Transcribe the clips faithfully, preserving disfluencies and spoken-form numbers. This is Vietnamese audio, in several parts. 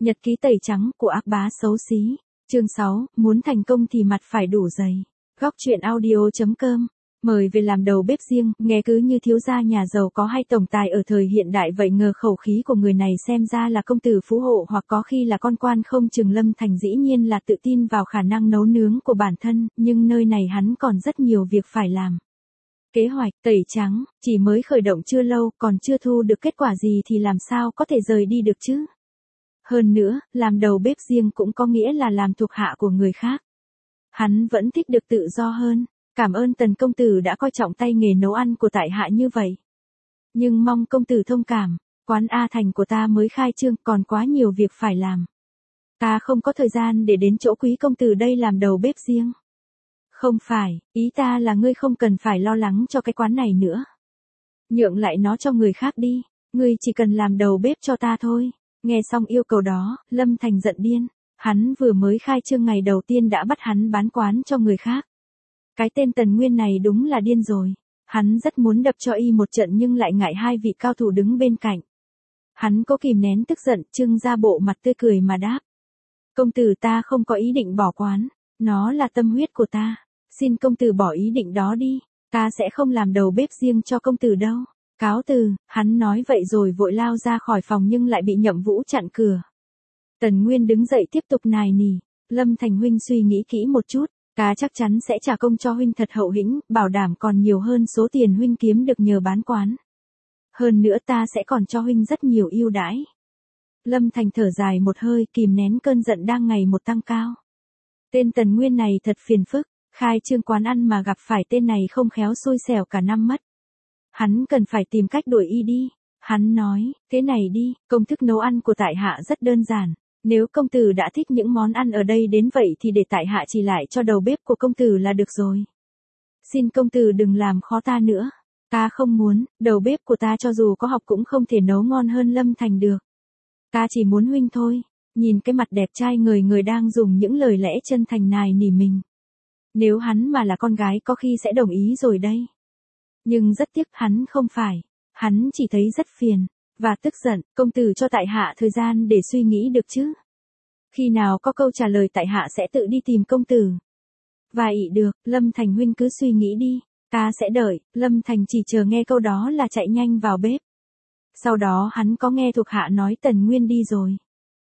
Nhật ký tẩy trắng của ác bá xấu xí. Chương sáu, muốn thành công thì mặt phải đủ dày. Góc truyện audio chấm com. Mời về làm đầu bếp riêng, nghe cứ như thiếu gia nhà giàu có hay tổng tài ở thời hiện đại vậy, ngờ khẩu khí của người này xem ra là công tử phú hộ hoặc có khi là con quan không chừng. Lâm Thành dĩ nhiên là tự tin vào khả năng nấu nướng của bản thân, nhưng nơi này hắn còn rất nhiều việc phải làm. Kế hoạch tẩy trắng, chỉ mới khởi động chưa lâu, còn chưa thu được kết quả gì thì làm sao có thể rời đi được chứ? Hơn nữa, làm đầu bếp riêng cũng có nghĩa là làm thuộc hạ của người khác. Hắn vẫn thích được tự do hơn. Cảm ơn Tần công tử đã coi trọng tay nghề nấu ăn của tại hạ như vậy. Nhưng mong công tử thông cảm, quán A Thành của ta mới khai trương, còn quá nhiều việc phải làm. Ta không có thời gian để đến chỗ quý công tử đây làm đầu bếp riêng. Không phải, ý ta là ngươi không cần phải lo lắng cho cái quán này nữa. Nhượng lại nó cho người khác đi, ngươi chỉ cần làm đầu bếp cho ta thôi. Nghe xong yêu cầu đó, Lâm Thành giận điên. Hắn vừa mới khai trương ngày đầu tiên đã bắt hắn bán quán cho người khác. Cái tên Tần Nguyên này đúng là điên rồi. Hắn rất muốn đập cho y một trận nhưng lại ngại hai vị cao thủ đứng bên cạnh. Hắn cố kìm nén tức giận, trưng ra bộ mặt tươi cười mà đáp. Công tử, ta không có ý định bỏ quán. Nó là tâm huyết của ta. Xin công tử bỏ ý định đó đi. Ta sẽ không làm đầu bếp riêng cho công tử đâu. Cáo từ, hắn nói vậy rồi vội lao ra khỏi phòng nhưng lại bị Nhậm Vũ chặn cửa. Tần Nguyên đứng dậy tiếp tục nài nỉ. Lâm Thành huynh suy nghĩ kỹ một chút. Ta chắc chắn sẽ trả công cho huynh thật hậu hĩnh, bảo đảm còn nhiều hơn số tiền huynh kiếm được nhờ bán quán. Hơn nữa ta sẽ còn cho huynh rất nhiều ưu đãi. Lâm Thành thở dài một hơi, kìm nén cơn giận đang ngày một tăng cao. Tên Tần Nguyên này thật phiền phức, khai trương quán ăn mà gặp phải tên này không khéo xui xẻo cả năm mất. Hắn cần phải tìm cách đuổi y đi. Hắn nói, thế này đi, công thức nấu ăn của tại hạ rất đơn giản. Nếu công tử đã thích những món ăn ở đây đến vậy thì để tại hạ chỉ lại cho đầu bếp của công tử là được rồi. Xin công tử đừng làm khó ta nữa. Ta không muốn, đầu bếp của ta cho dù có học cũng không thể nấu ngon hơn Lâm Thành được. Ta chỉ muốn huynh thôi. Nhìn cái mặt đẹp trai người người đang dùng những lời lẽ chân thành nài nỉ mình. Nếu hắn mà là con gái có khi sẽ đồng ý rồi đây. Nhưng rất tiếc hắn không phải. Hắn chỉ thấy rất phiền. Và tức giận, công tử cho tại hạ thời gian để suy nghĩ được chứ. Khi nào có câu trả lời tại hạ sẽ tự đi tìm công tử. Và ị được, Lâm Thành huynh cứ suy nghĩ đi, ta sẽ đợi. Lâm Thành chỉ chờ nghe câu đó là chạy nhanh vào bếp. Sau đó hắn có nghe thuộc hạ nói Tần Nguyên đi rồi.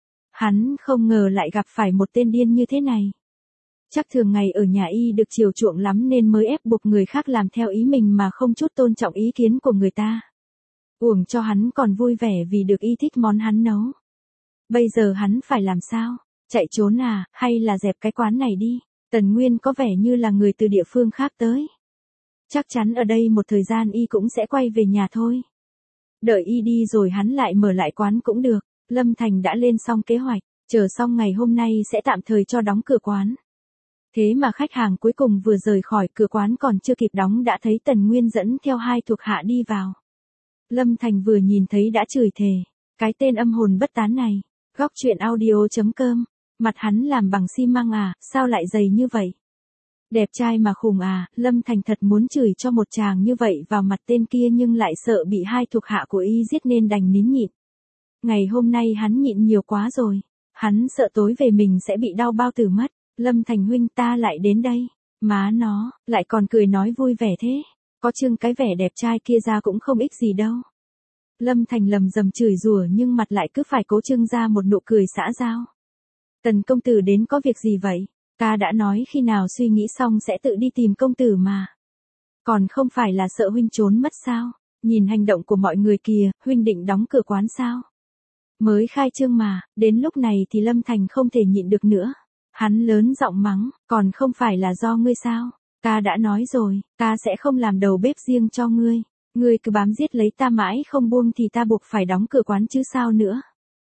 Hắn không ngờ lại gặp phải một tên điên như thế này. Chắc thường ngày ở nhà y được chiều chuộng lắm nên mới ép buộc người khác làm theo ý mình mà không chút tôn trọng ý kiến của người ta. Uổng cho hắn còn vui vẻ vì được y thích món hắn nấu. Bây giờ hắn phải làm sao? Chạy trốn à, hay là dẹp cái quán này đi? Tần Nguyên có vẻ như là người từ địa phương khác tới. Chắc chắn ở đây một thời gian y cũng sẽ quay về nhà thôi. Đợi y đi rồi hắn lại mở lại quán cũng được. Lâm Thành đã lên xong kế hoạch, chờ xong ngày hôm nay sẽ tạm thời cho đóng cửa quán. Thế mà khách hàng cuối cùng vừa rời khỏi cửa quán còn chưa kịp đóng đã thấy Tần Nguyên dẫn theo hai thuộc hạ đi vào. Lâm Thành vừa nhìn thấy đã chửi thề. Cái tên âm hồn bất tán này. Góc truyện audio chấm com. Mặt hắn làm bằng xi măng à, sao lại dày như vậy? Đẹp trai mà khùng à, Lâm Thành thật muốn chửi cho một chàng như vậy vào mặt tên kia nhưng lại sợ bị hai thuộc hạ của y giết nên đành nín nhịn. Ngày hôm nay hắn nhịn nhiều quá rồi. Hắn sợ tối về mình sẽ bị đau bao tử mất. Lâm Thành huynh, ta lại đến đây. Má nó, lại còn cười nói vui vẻ thế. Có trưng cái vẻ đẹp trai kia ra cũng không ích gì đâu. Lâm Thành lầm rầm chửi rủa nhưng mặt lại cứ phải cố trưng ra một nụ cười xã giao. Tần công tử đến có việc gì vậy? Ta đã nói khi nào suy nghĩ xong sẽ tự đi tìm công tử mà. Còn không phải là sợ huynh trốn mất sao? Nhìn hành động của mọi người kìa, huynh định đóng cửa quán sao? Mới khai trương mà, đến lúc này thì Lâm Thành không thể nhịn được nữa. Hắn lớn giọng mắng, còn không phải là do ngươi sao? Ta đã nói rồi, ta sẽ không làm đầu bếp riêng cho ngươi. Ngươi cứ bám giết lấy ta mãi không buông thì ta buộc phải đóng cửa quán chứ sao nữa.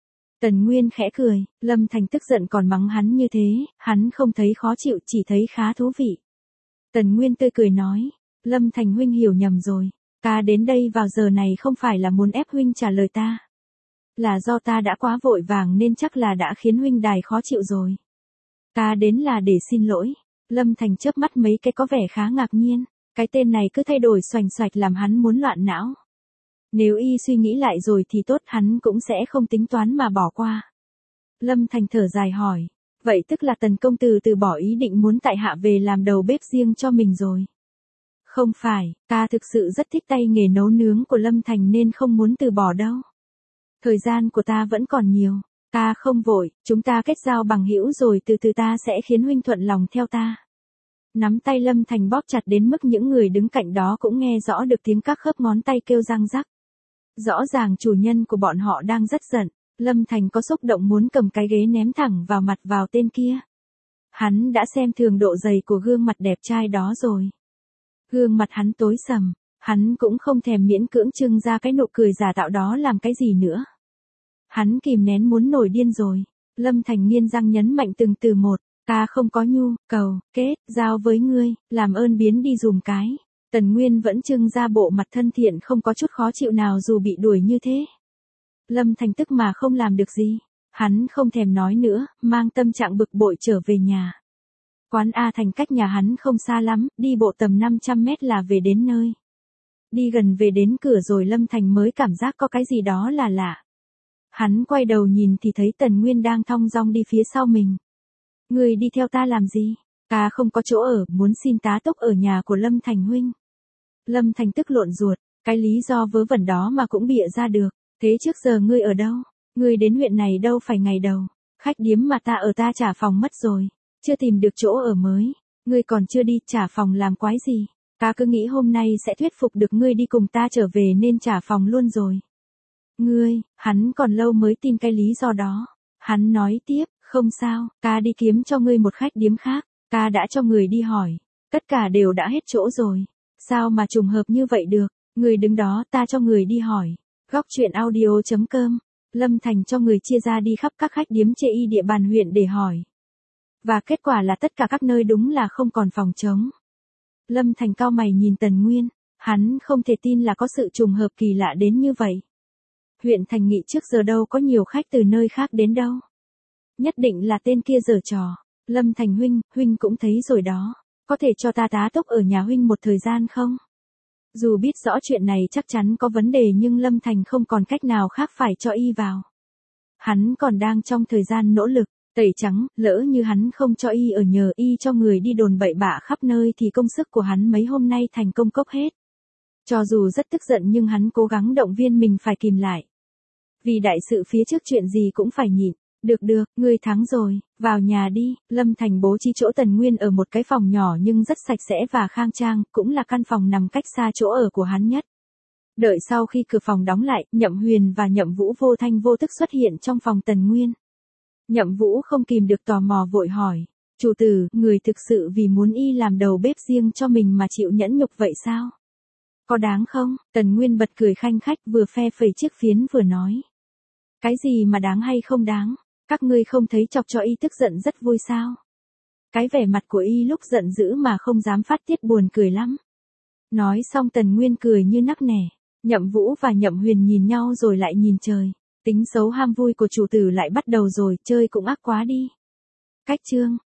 Tần Nguyên khẽ cười, Lâm Thành tức giận còn mắng hắn như thế, hắn không thấy khó chịu chỉ thấy khá thú vị. Tần Nguyên tươi cười nói, Lâm Thành huynh hiểu nhầm rồi, ta đến đây vào giờ này không phải là muốn ép huynh trả lời ta. Là do ta đã quá vội vàng nên chắc là đã khiến huynh đài khó chịu rồi. Ta đến là để xin lỗi. Lâm Thành chớp mắt mấy cái có vẻ khá ngạc nhiên. Cái tên này cứ thay đổi xoành xoạch làm hắn muốn loạn não. Nếu y suy nghĩ lại rồi thì tốt, hắn cũng sẽ không tính toán mà bỏ qua. Lâm Thành thở dài hỏi. Vậy tức là Tần công tử từ bỏ ý định muốn tại hạ về làm đầu bếp riêng cho mình rồi. Không phải, ta thực sự rất thích tay nghề nấu nướng của Lâm Thành nên không muốn từ bỏ đâu. Thời gian của ta vẫn còn nhiều, ta không vội, chúng ta kết giao bằng hữu rồi từ từ ta sẽ khiến huynh thuận lòng theo ta. Nắm tay Lâm Thành bóp chặt đến mức những người đứng cạnh đó cũng nghe rõ được tiếng các khớp ngón tay kêu răng rắc. Rõ ràng chủ nhân của bọn họ đang rất giận, Lâm Thành có xúc động muốn cầm cái ghế ném thẳng vào mặt vào tên kia. Hắn đã xem thường độ dày của gương mặt đẹp trai đó rồi. Gương mặt hắn tối sầm, hắn cũng không thèm miễn cưỡng trưng ra cái nụ cười giả tạo đó làm cái gì nữa. Hắn kìm nén muốn nổi điên rồi. Lâm Thành nghiến răng nhấn mạnh từng từ một, ta không có nhu, cầu, kết, giao với ngươi, làm ơn biến đi dùm cái. Tần Nguyên vẫn trưng ra bộ mặt thân thiện không có chút khó chịu nào dù bị đuổi như thế. Lâm Thành tức mà không làm được gì. Hắn không thèm nói nữa, mang tâm trạng bực bội trở về nhà. Quán A Thành cách nhà hắn không xa lắm, đi bộ tầm năm trăm mét là về đến nơi. Đi gần về đến cửa rồi Lâm Thành mới cảm giác có cái gì đó là lạ. Hắn quay đầu nhìn thì thấy Tần Nguyên đang thong dong đi phía sau mình. Người đi theo ta làm gì? Ta không có chỗ ở, muốn xin tá túc ở nhà của Lâm Thành huynh. Lâm Thành tức lộn ruột, cái lý do vớ vẩn đó mà cũng bịa ra được. Thế trước giờ ngươi ở đâu? Ngươi đến huyện này đâu phải ngày đầu. Khách điếm mà ta ở ta trả phòng mất rồi. Chưa tìm được chỗ ở mới. Ngươi còn chưa đi trả phòng làm quái gì. Ta cứ nghĩ hôm nay sẽ thuyết phục được ngươi đi cùng ta trở về nên trả phòng luôn rồi. Ngươi, hắn còn lâu mới tin cái lý do đó. Hắn nói tiếp, không sao, ta đi kiếm cho ngươi một khách điếm khác. Ta đã cho người đi hỏi. Tất cả đều đã hết chỗ rồi. Sao mà trùng hợp như vậy được? Ngươi đứng đó ta cho người đi hỏi. Góc truyện audio chấm com. Lâm Thành cho người chia ra đi khắp các khách điếm chê y địa bàn huyện để hỏi. Và kết quả là tất cả các nơi đúng là không còn phòng trống. Lâm Thành cau mày nhìn Tần Nguyên, hắn không thể tin là có sự trùng hợp kỳ lạ đến như vậy. Huyện Thành Nghị trước giờ đâu có nhiều khách từ nơi khác đến đâu. Nhất định là tên kia giở trò. Lâm Thành huynh, huynh cũng thấy rồi đó. Có thể cho ta tá túc ở nhà huynh một thời gian không? Dù biết rõ chuyện này chắc chắn có vấn đề nhưng Lâm Thành không còn cách nào khác phải cho y vào. Hắn còn đang trong thời gian nỗ lực, tẩy trắng, lỡ như hắn không cho y ở nhờ y cho người đi đồn bậy bạ khắp nơi thì công sức của hắn mấy hôm nay thành công cốc hết. Cho dù rất tức giận nhưng hắn cố gắng động viên mình phải kìm lại. Vì đại sự phía trước chuyện gì cũng phải nhịn. Được được, ngươi thắng rồi, vào nhà đi. Lâm Thành bố trí chỗ Tần Nguyên ở một cái phòng nhỏ nhưng rất sạch sẽ và khang trang, cũng là căn phòng nằm cách xa chỗ ở của hắn nhất. Đợi sau khi cửa phòng đóng lại, Nhậm Huyền và Nhậm Vũ vô thanh vô tức xuất hiện trong phòng Tần Nguyên. Nhậm Vũ không kìm được tò mò vội hỏi, chủ tử, người thực sự vì muốn y làm đầu bếp riêng cho mình mà chịu nhẫn nhục vậy sao? Có đáng không? Tần Nguyên bật cười khanh khách vừa phe phẩy chiếc phiến vừa nói. Cái gì mà đáng hay không đáng? Các ngươi không thấy chọc cho y tức giận rất vui sao? Cái vẻ mặt của y lúc giận dữ mà không dám phát tiết buồn cười lắm. Nói xong Tần Nguyên cười như nắc nẻ. Nhậm Vũ và Nhậm Huyền nhìn nhau rồi lại nhìn trời. Tính xấu ham vui của chủ tử lại bắt đầu rồi, chơi cũng ác quá đi. Cách chương